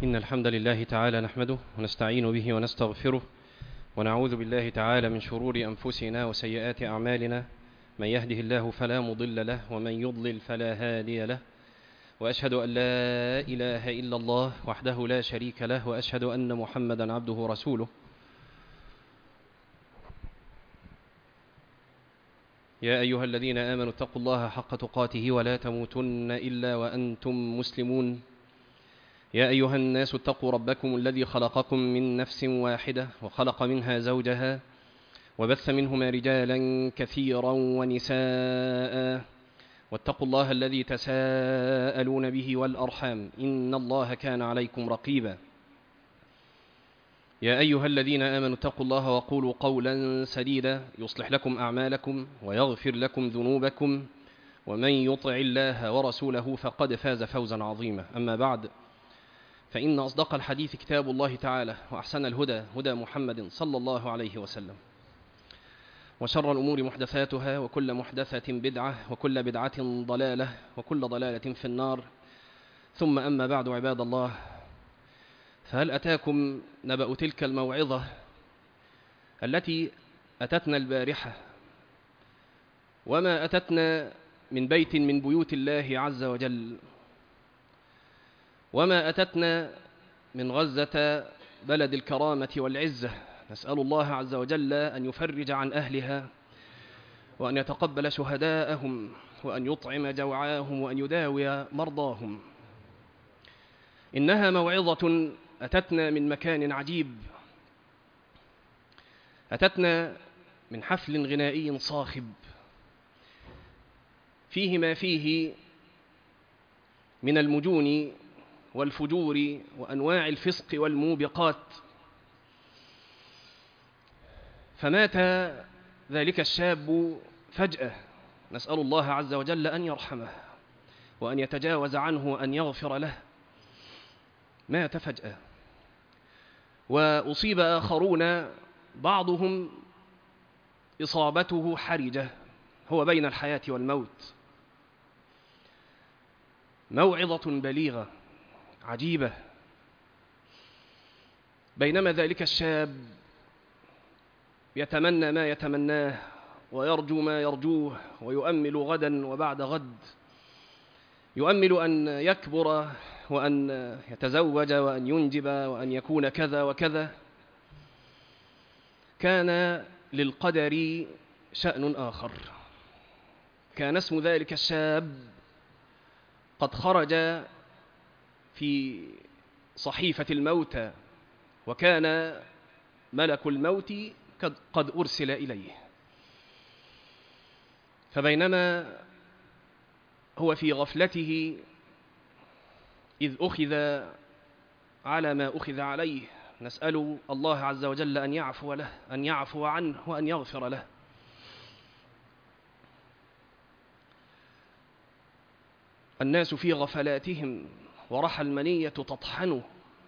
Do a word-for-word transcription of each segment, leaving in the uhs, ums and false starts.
إن الحمد لله تعالى نحمده ونستعين به ونستغفره ونعوذ بالله تعالى من شرور أنفسنا وسيئات أعمالنا. من يهده الله فلا مضل له ومن يضلل فلا هادي له، وأشهد أن لا إله إلا الله وحده لا شريك له، وأشهد أن محمدا عبده ورسوله. يا أيها الذين آمنوا اتقوا الله حق تقاته ولا تموتن إلا وأنتم مسلمون. يا أيها الناس اتقوا ربكم الذي خلقكم من نفس واحدة وخلق منها زوجها وبث منهما رجالا كثيرا ونساء، واتقوا الله الذي تساءلون به والأرحام إن الله كان عليكم رقيبا. يا أيها الذين آمنوا اتقوا الله وقولوا قولا سديدا يصلح لكم أعمالكم ويغفر لكم ذنوبكم، ومن يطع الله ورسوله فقد فاز فوزا عظيما. أما بعد، فإن أصدق الحديث كتاب الله تعالى، وأحسن الهدى هدى محمد صلى الله عليه وسلم، وشر الأمور محدثاتها، وكل محدثة بدعة، وكل بدعة ضلالة، وكل ضلالة في النار. ثم أما بعد، عباد الله، فهل أتاكم نبأ تلك الموعظة التي أتتنا البارحة، وما أتتنا من بيت من بيوت الله عز وجل، وما أتتنا من غزة بلد الكرامة والعزة. نسأل الله عز وجل أن يفرج عن أهلها، وأن يتقبل شهداءهم، وأن يطعم جوعاهم، وأن يداوي مرضاهم. إنها موعظة أتتنا من مكان عجيب، أتتنا من حفل غنائي صاخب فيه ما فيه من المجون والفجور وأنواع الفسق والموبقات. فمات ذلك الشاب فجأة، نسأل الله عز وجل أن يرحمه وأن يتجاوز عنه وأن يغفر له. مات فجأة، وأصيب آخرون، بعضهم إصابته حرجة، هو بين الحياة والموت. موعظة بليغة عجيبة. بينما ذلك الشاب يتمنى ما يتمناه ويرجو ما يرجوه ويؤمل غدا وبعد غد، يؤمل أن يكبر وأن يتزوج وأن ينجب وأن يكون كذا وكذا، كان للقدر شأن آخر. كان اسم ذلك الشاب قد خرج في صحيفة الموتى، وكان ملك الموت قد أرسل إليه. فبينما هو في غفلته إذ أخذ على ما أخذ عليه، نسأل الله عز وجل أن يعفو له، أن يعفو عنه وأن يغفر له. الناس في غفلاتهم ورحى المنية تطحنه.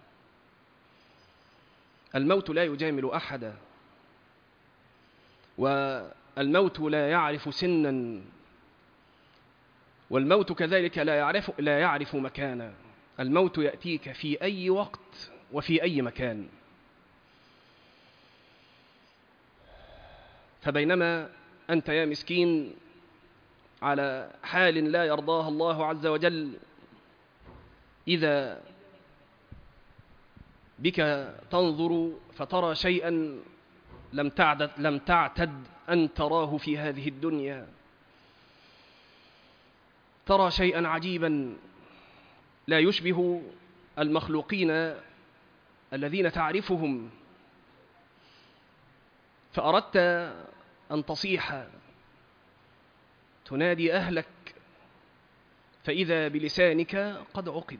الموت لا يجامل أحدا، والموت لا يعرف سنا، والموت كذلك لا يعرف, لا يعرف مكانا. الموت يأتيك في أي وقت وفي أي مكان. فبينما أنت يا مسكين على حال لا يرضاها الله عز وجل، إذا بك تنظر فترى شيئا لم تعتد, لم تعتد أن تراه في هذه الدنيا. ترى شيئا عجيبا لا يشبه المخلوقين الذين تعرفهم، فأردت أن تصيح تنادي أهلك، فإذا بلسانك قد عقد،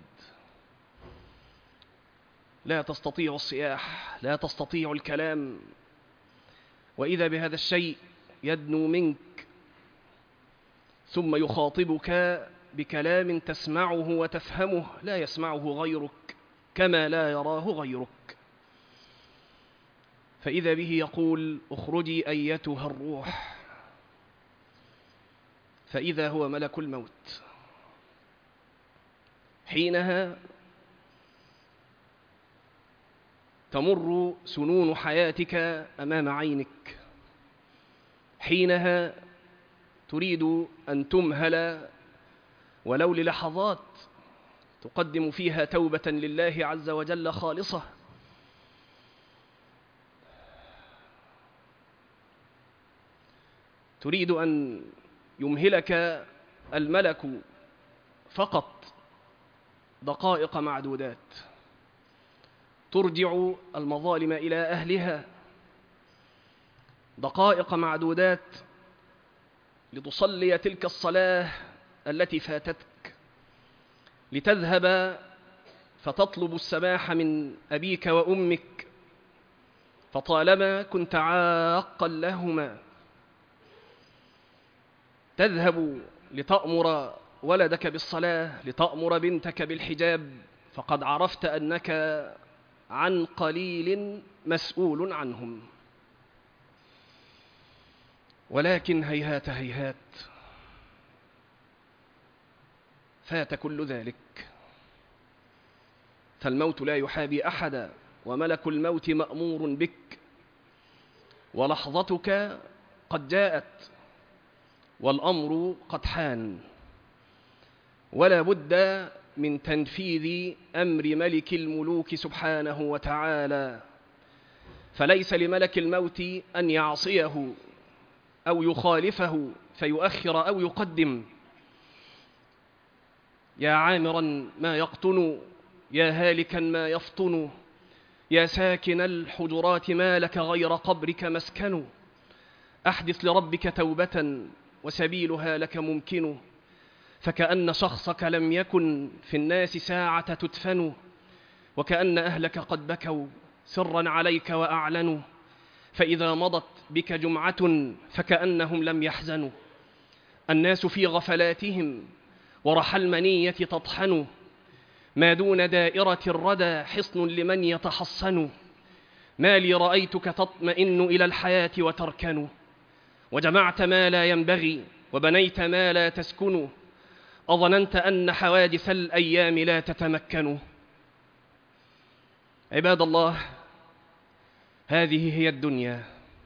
لا تستطيع الصياح، لا تستطيع الكلام، وإذا بهذا الشيء يدنو منك ثم يخاطبك بكلام تسمعه وتفهمه لا يسمعه غيرك كما لا يراه غيرك. فإذا به يقول: اخرجي أيتها الروح، فإذا هو ملك الموت. حينها تمر سنون حياتك أمام عينك، حينها تريد أن تمهل ولو للحظات تقدم فيها توبة لله عز وجل خالصة. تريد أن يمهلك الملك فقط دقائق معدودات ترجع المظالم إلى أهلها، دقائق معدودات لتصلي تلك الصلاة التي فاتتك، لتذهب فتطلب السماح من أبيك وأمك فطالما كنت عاقا لهما، تذهب لتأمر ولدك بالصلاة، لتأمر بنتك بالحجاب، فقد عرفت أنك عن قليل مسؤول عنهم. ولكن هيهات هيهات، فات كل ذلك، فالموت لا يحابي أحدا، وملك الموت مأمور بك، ولحظتك قد جاءت والأمر قد حان، ولا بد من تنفيذ أمر ملك الملوك سبحانه وتعالى، فليس لملك الموت أن يعصيه أو يخالفه فيؤخر أو يقدم. يا عامرا ما يقطن، يا هالكا ما يفطن، يا ساكن الحجرات ما لك غير قبرك مسكن، أحدث لربك توبة وسبيلها لك ممكن، فكأن شخصك لم يكن في الناس ساعة تدفن، وكأن أهلك قد بكوا سرا عليك وأعلنوا، فإذا مضت بك جمعة فكأنهم لم يحزنوا، الناس في غفلاتهم ورحى المنية تطحن، ما دون دائرة الردى حصن لمن يتحصن، ما لي رأيتك تطمئن إلى الحياة وتركن، وجمعت ما لا ينبغي وبنيت ما لا تسكن، أظننت أن حوادث الأيام لا تتمكن. عباد الله، هذه هي الدنيا،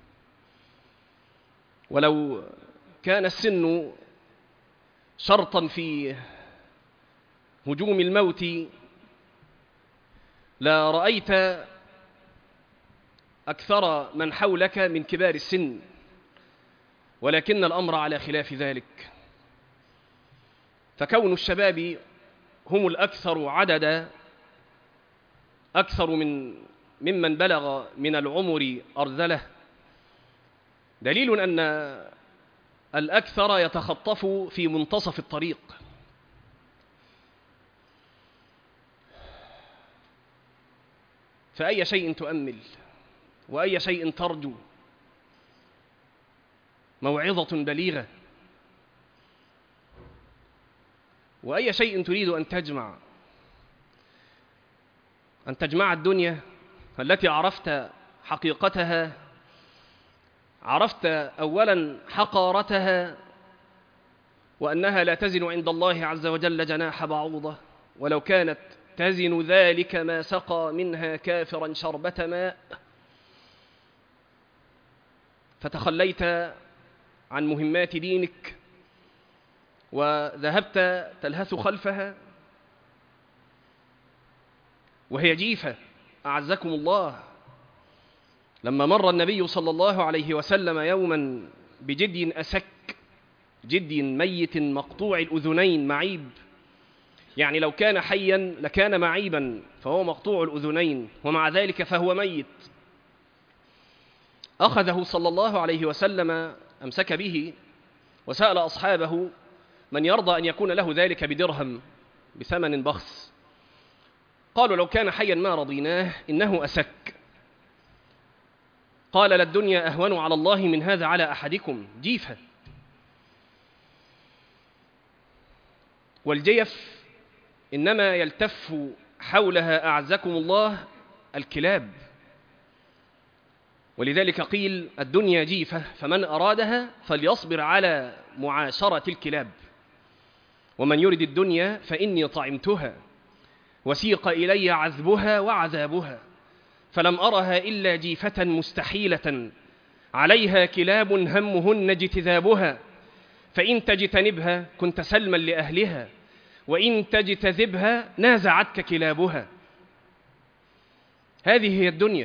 ولو كان السن شرطا في هجوم الموت لا رأيت أكثر من حولك من كبار السن، ولكن الأمر على خلاف ذلك، فكون الشباب هم الأكثر عددا، أكثر من ممن بلغ من العمر أرذلة، دليل أن الأكثر يتخطف في منتصف الطريق. فأي شيء تؤمل وأي شيء ترجو؟ موعظة بليغة، وأي شيء تريد أن تجمع؟ أن تجمع الدنيا التي عرفت حقيقتها، عرفت أولا حقارتها وأنها لا تزن عند الله عز وجل جناح بعوضة، ولو كانت تزن ذلك ما سقى منها كافرا شربة ماء، فتخليت عن مهمات دينك وذهبت تلهث خلفها وهي جيفة. أعزكم الله، لما مر النبي صلى الله عليه وسلم يوما بجدي أسك، جدي ميت مقطوع الأذنين معيب، يعني لو كان حيا لكان معيبا، فهو مقطوع الأذنين ومع ذلك فهو ميت، أخذه صلى الله عليه وسلم أمسك به وسأل أصحابه من يرضى أن يكون له ذلك بدرهم بثمن بخس، قالوا لو كان حيا ما رضيناه إنه أسك. قال للدنيا أهون على الله من هذا على أحدكم، جيفة. والجيف إنما يلتف حولها أعزكم الله الكلاب، ولذلك قيل الدنيا جيفة فمن أرادها فليصبر على معاشرة الكلاب، ومن يرد الدنيا فإني طعمتها وسيق إلي عذبها وعذابها، فلم أرها إلا جيفة مستحيلة عليها كلاب همهن اجتذابها، فإن تجتنبها كنت سلما لأهلها، وإن تجتذبها نازعتك كلابها. هذه هي الدنيا،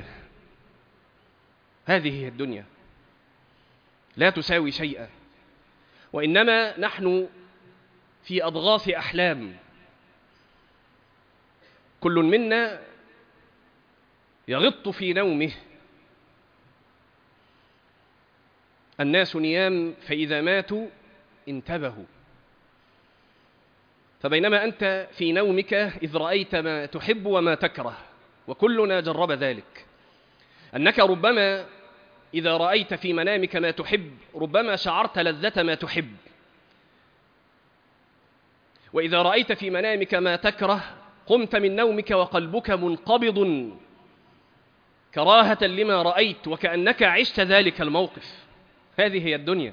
هذه هي الدنيا، لا تساوي شيئا، وإنما نحن في أضغاث أحلام. كل منا يغط في نومه. الناس نيام فإذا ماتوا انتبهوا. فبينما أنت في نومك إذ رأيت ما تحب وما تكره، وكلنا جرب ذلك، أنك ربما إذا رأيت في منامك ما تحب ربما شعرت لذة ما تحب، وإذا رأيت في منامك ما تكره قمت من نومك وقلبك منقبض كراهة لما رأيت، وكأنك عشت ذلك الموقف. هذه هي الدنيا.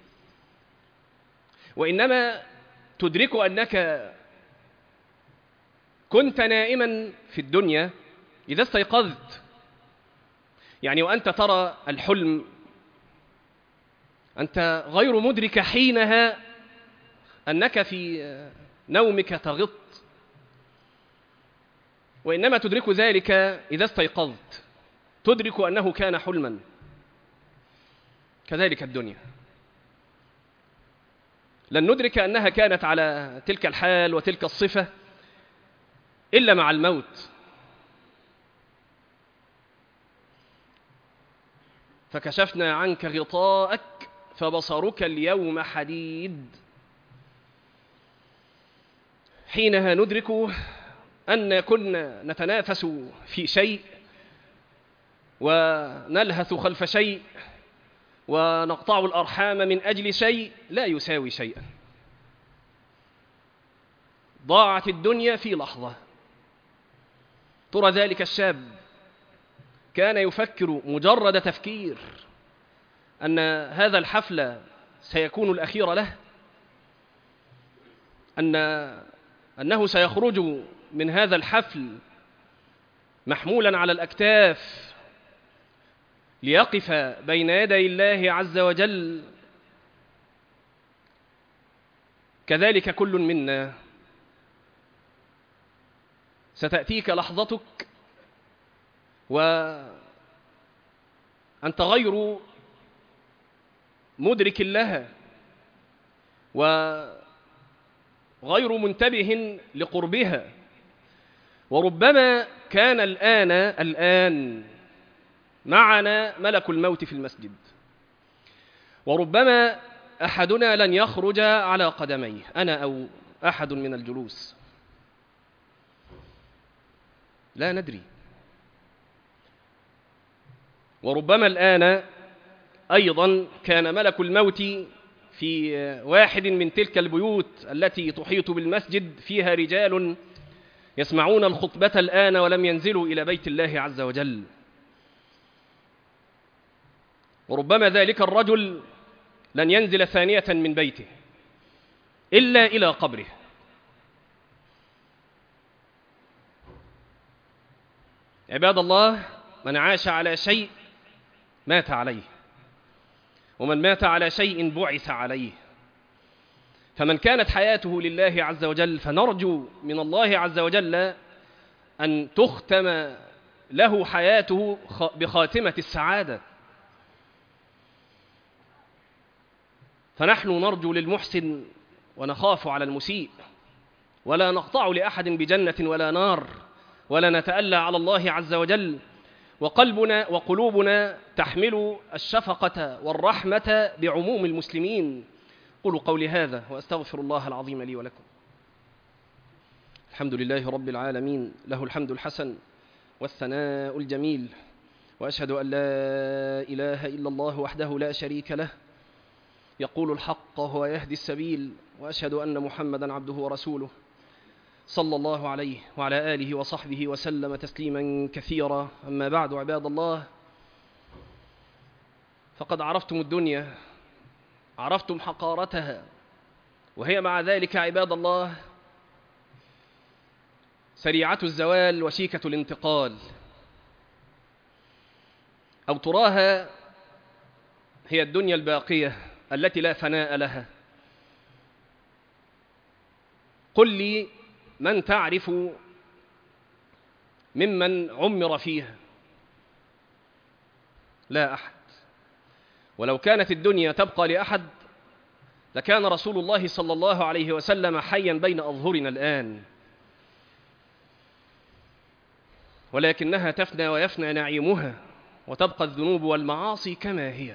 وإنما تدرك أنك كنت نائما في الدنيا إذا استيقظت، يعني وأنت ترى الحلم أنت غير مدرك حينها أنك في نومك تغط، وإنما تدرك ذلك إذا استيقظت، تدرك أنه كان حلما. كذلك الدنيا، لن ندرك أنها كانت على تلك الحال وتلك الصفة إلا مع الموت. فكشفنا عنك غطاءك فبصرك اليوم حديد. حينها ندرك أن كنا نتنافس في شيء ونلهث خلف شيء ونقطع الأرحام من أجل شيء لا يساوي شيئا. ضاعت الدنيا في لحظة. ترى ذلك الشاب كان يفكر مجرد تفكير أن هذا الحفل سيكون الأخير له، أن أنه سيخرج من هذا الحفل محمولا على الأكتاف ليقف بين يدي الله عز وجل. كذلك كل منا ستأتيك لحظتك وأنت غير مدرك لها وغير منتبه لقربها، وربما كان الآن الآن معنا ملك الموت في المسجد، وربما أحدنا لن يخرج على قدميه، أنا أو أحد من الجلوس، لا ندري. وربما الآن أيضا كان ملك الموت في واحد من تلك البيوت التي تحيط بالمسجد فيها رجال يسمعون الخطبة الآن ولم ينزلوا إلى بيت الله عز وجل. وربما ذلك الرجل لن ينزل ثانية من بيته إلا إلى قبره. عباد الله، من عاش على شيء مات عليه، ومن مات على شيء بعث عليه. فمن كانت حياته لله عز وجل فنرجو من الله عز وجل أن تختم له حياته بخاتمة السعادة. فنحن نرجو للمحسن ونخاف على المسيء، ولا نقطع لأحد بجنة ولا نار، ولا نتألى على الله عز وجل، وقلبنا وقلوبنا تحمل الشفقة والرحمة بعموم المسلمين. قولوا قولي هذا وأستغفر الله العظيم لي ولكم. الحمد لله رب العالمين، له الحمد الحسن والثناء الجميل، وأشهد أن لا إله إلا الله وحده لا شريك له يقول الحق وهو يهدي السبيل، وأشهد أن محمدا عبده ورسوله صلى الله عليه وعلى آله وصحبه وسلم تسليما كثيرا. أما بعد، عباد الله، فقد عرفتم الدنيا، عرفتم حقارتها، وهي مع ذلك عباد الله سريعة الزوال وشيكة الانتقال. أو تراها هي الدنيا الباقية التي لا فناء لها؟ قل لي من تعرف ممن عمر فيها؟ لا أحد. ولو كانت الدنيا تبقى لأحد لكان رسول الله صلى الله عليه وسلم حيا بين أظهرنا الآن، ولكنها تفنى ويفنى نعيمها، وتبقى الذنوب والمعاصي كما هي.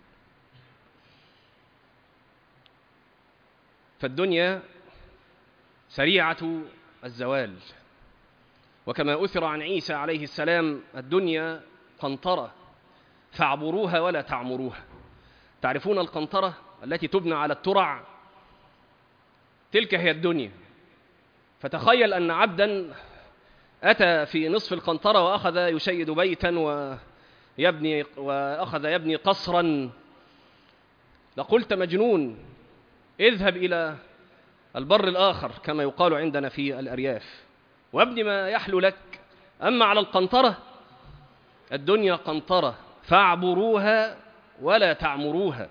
فالدنيا سريعة الزوال، وكما أثر عن عيسى عليه السلام: الدنيا قنطرة فاعبروها ولا تعمروها. تعرفون القنطرة التي تبنى على الترع؟ تلك هي الدنيا. فتخيل أن عبدا أتى في نصف القنطرة وأخذ يشيد بيتا ويبني وأخذ يبني قصرا، لقلت مجنون، اذهب إلى البر الآخر كما يقال عندنا في الأرياف وابني ما يحلو لك. أما على القنطرة، الدنيا قنطرة فاعبروها ولا تعمروها.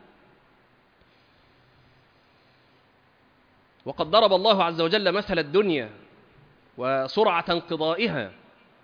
وقد ضرب الله عز وجل مثل الدنيا وسرعة انقضائها.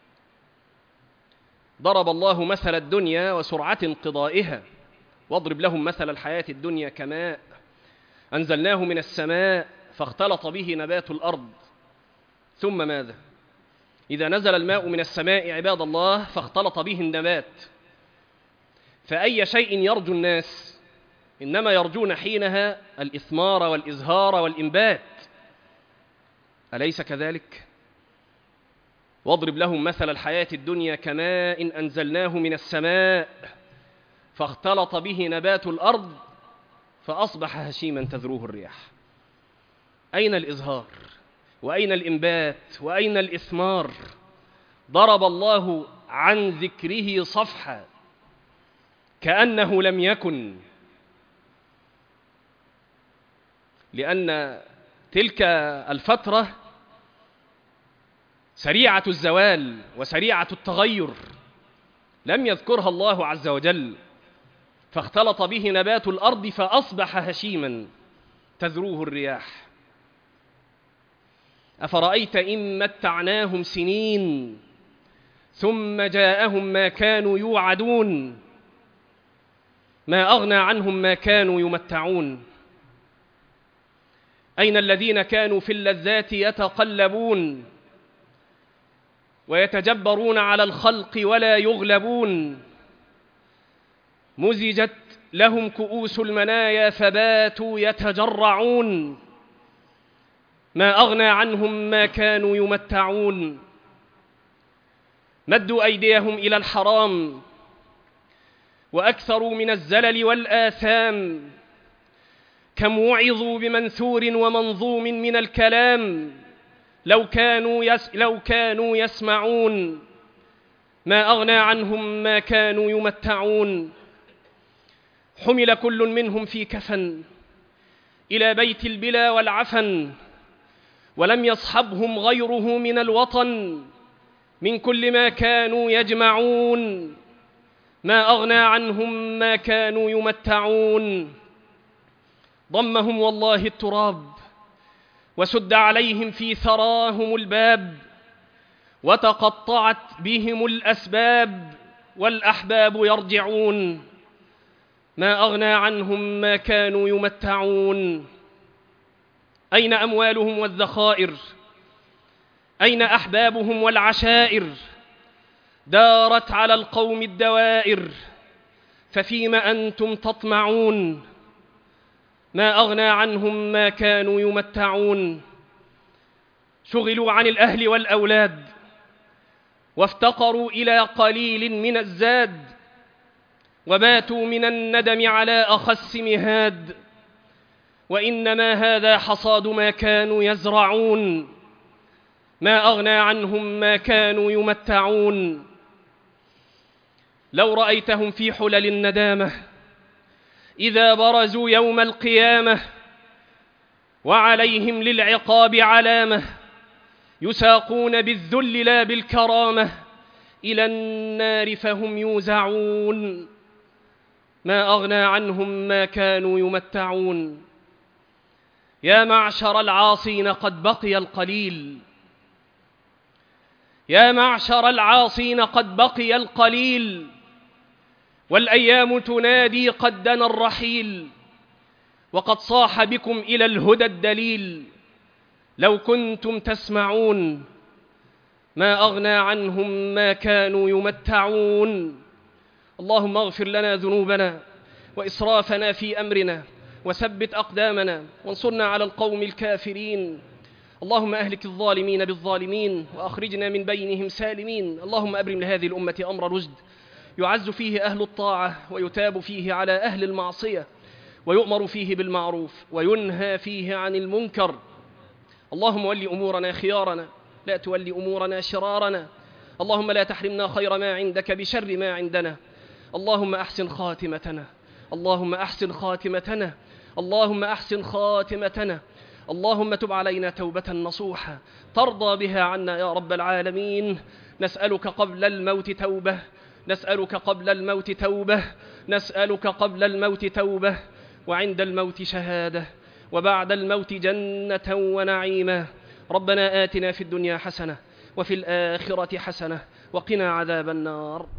ضرب الله مثل الدنيا وسرعة انقضائها: واضرب لهم مثل الحياة الدنيا كماء أنزلناه من السماء فاختلط به نبات الأرض. ثم ماذا؟ إذا نزل الماء من السماء عباد الله فاختلط به النبات، فأي شيء يرجو الناس؟ إنما يرجون حينها الإثمار والإزهار والإنبات، أليس كذلك؟ واضرب لهم مثل الحياة الدنيا كماء أنزلناه من السماء فاختلط به نبات الأرض فأصبح هشيما تذروه الرياح. أين الإزهار؟ وأين الإنبات؟ وأين الإثمار؟ ضرب الله عن ذكره صفحا كأنه لم يكن، لأن تلك الفترة سريعة الزوال وسريعة التغير، لم يذكرها الله عز وجل. فاختلط به نبات الأرض فأصبح هشيما تذروه الرياح. أفرأيت إن متعناهم سنين ثم جاءهم ما كانوا يوعدون ما أغنى عنهم ما كانوا يمتعون. أين الذين كانوا في اللذات يتقلبون ويتجبرون على الخلق ولا يغلبون؟ مزجت لهم كؤوس المنايا فباتوا يتجرعون ما أغنى عنهم ما كانوا يمتعون. مدوا أيديهم إلى الحرام وأكثروا من الزلل والآثام. كم وعظوا بمنثور ومنظوم من الكلام لو كانوا يس لو كانوا يسمعون ما أغنى عنهم ما كانوا يمتعون. حمل كل منهم في كفن إلى بيت البلا والعفن ولم يصحبهم غيره من الوطن. من كل ما كانوا يجمعون ما أغنى عنهم ما كانوا يمتعون. ضمهم والله التراب وسد عليهم في ثراهم الباب وتقطعت بهم الأسباب والأحباب يرجعون ما أغنى عنهم ما كانوا يمتعون. أين أموالهم والذخائر؟ أين أحبابهم والعشائر؟ دارت على القوم الدوائر ففيم أنتم تطمعون ما أغنى عنهم ما كانوا يمتعون. شغلوا عن الأهل والأولاد وافتقروا إلى قليل من الزاد وباتوا من الندم على أخس مهاد. وإنما هذا حصاد ما كانوا يزرعون ما أغنى عنهم ما كانوا يمتعون. لو رأيتهم في حلل الندامة إذا برزوا يوم القيامة وعليهم للعقاب علامة يساقون بالذل لا بالكرامة إلى النار فهم يوزعون. ما أغنى عنهم ما كانوا يمتعون. يا معشر العاصين قد بقي القليل، يا معشر العاصين قد بقي القليل، والأيام تنادي قد دنا الرحيل، وقد صاح بكم إلى الهدى الدليل. لو كنتم تسمعون ما أغنى عنهم ما كانوا يمتعون. اللهم اغفر لنا ذنوبنا وإسرافنا في أمرنا، وثبت أقدامنا، وانصرنا على القوم الكافرين. اللهم أهلك الظالمين بالظالمين، وأخرجنا من بينهم سالمين. اللهم أبرم لهذه الأمة أمر رشد، يعز فيه أهل الطاعة، ويتاب فيه على أهل المعصية، ويؤمر فيه بالمعروف، وينهى فيه عن المنكر. اللهم ول أمورنا خيارنا، لا تولي أمورنا شرارنا. اللهم لا تحرمنا خير ما عندك بشر ما عندنا. اللهم أحسن خاتمتنا، اللهم أحسن خاتمتنا، اللهم أحسن خاتمتنا. اللهم تب علينا توبة نصوحة ترضى بها عنا يا رب العالمين. نسألك قبل الموت توبة، نسألك قبل الموت توبة، نسألك قبل الموت توبة، وعند الموت شهادة، وبعد الموت جنة ونعيما. ربنا آتنا في الدنيا حسنة وفي الآخرة حسنة وقنا عذاب النار.